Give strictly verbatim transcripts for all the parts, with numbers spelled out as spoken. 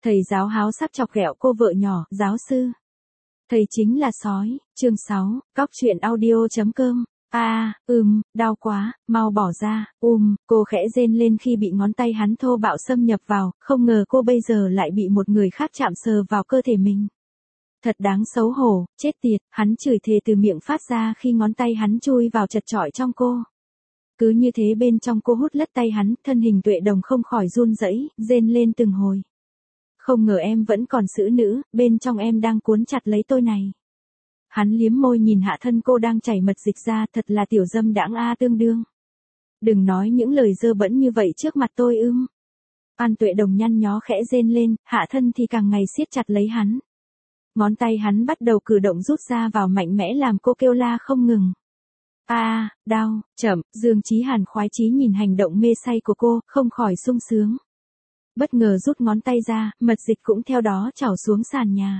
Thầy giáo háo sắc chọc ghẹo cô vợ nhỏ, giáo sư. Thầy chính là sói, chương sáu, cóc truyện audio chấm com. A, à, ừm, đau quá, mau bỏ ra, ùm, cô khẽ rên lên khi bị ngón tay hắn thô bạo xâm nhập vào, không ngờ cô bây giờ lại bị một người khác chạm sờ vào cơ thể mình. Thật đáng xấu hổ, chết tiệt, hắn chửi thề từ miệng phát ra khi ngón tay hắn chui vào chật chọi trong cô. Cứ như thế bên trong cô hút lất tay hắn, thân hình Tuệ Đồng không khỏi run rẩy, rên lên từng hồi. Không ngờ em vẫn còn xử nữ, bên trong em đang cuốn chặt lấy tôi này. Hắn liếm môi nhìn hạ thân cô đang chảy mật dịch ra, thật là tiểu dâm đãng a tương đương. Đừng nói những lời dơ bẩn như vậy trước mặt tôi ưm. An Tuệ Đồng nhăn nhó khẽ rên lên, hạ thân thì càng ngày siết chặt lấy hắn. Ngón tay hắn bắt đầu cử động rút ra vào mạnh mẽ làm cô kêu la không ngừng. A, à, đau, chậm, Dương Chí Hàn khoái chí nhìn hành động mê say của cô, không khỏi sung sướng. Bất ngờ rút ngón tay ra, mật dịch cũng theo đó trào xuống sàn nhà.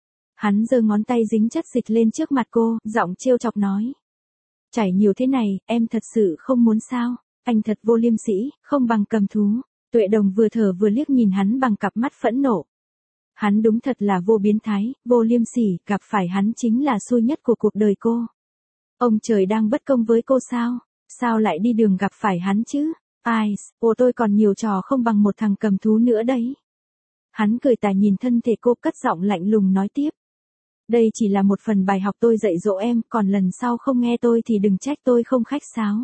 Hắn giơ ngón tay dính chất dịch lên trước mặt cô, giọng trêu chọc nói. Chảy nhiều thế này, em thật sự không muốn sao, anh thật vô liêm sỉ, không bằng cầm thú. Tuệ Đồng vừa thở vừa liếc nhìn hắn bằng cặp mắt phẫn nộ. Hắn đúng thật là vô biến thái, vô liêm sỉ, gặp phải hắn chính là xui nhất của cuộc đời cô. Ông trời đang bất công với cô sao? Sao lại đi đường gặp phải hắn chứ? Ai, ồ tôi còn nhiều trò không bằng một thằng cầm thú nữa đấy. Hắn cười tà nhìn thân thể cô, cất giọng lạnh lùng nói tiếp. Đây chỉ là một phần bài học tôi dạy dỗ em, còn lần sau không nghe tôi thì đừng trách tôi không khách sáo.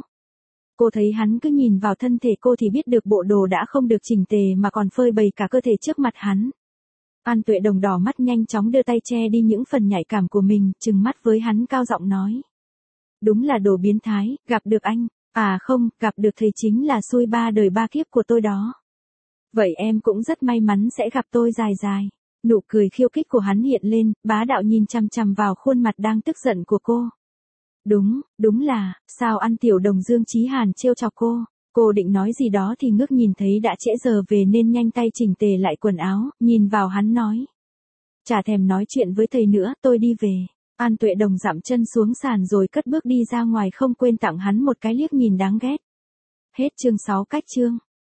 Cô thấy hắn cứ nhìn vào thân thể cô thì biết được bộ đồ đã không được chỉnh tề mà còn phơi bày cả cơ thể trước mặt hắn. An Tuệ Đồng đỏ mắt nhanh chóng đưa tay che đi những phần nhạy cảm của mình, trừng mắt với hắn cao giọng nói. Đúng là đồ biến thái, gặp được anh. À không, gặp được thầy chính là xui ba đời ba kiếp của tôi đó. Vậy em cũng rất may mắn sẽ gặp tôi dài dài. Nụ cười khiêu khích của hắn hiện lên, bá đạo nhìn chằm chằm vào khuôn mặt đang tức giận của cô. Đúng, đúng là, sao An Tiểu Đồng Dương Chí Hàn trêu chọc cô. Cô định nói gì đó thì ngước nhìn thấy đã trễ giờ về nên nhanh tay chỉnh tề lại quần áo, nhìn vào hắn nói. Chả thèm nói chuyện với thầy nữa, tôi đi về. An Tuệ Đồng dậm chân xuống sàn rồi cất bước đi ra ngoài, không quên tặng hắn một cái liếc nhìn đáng ghét. Hết chương sáu cách chương.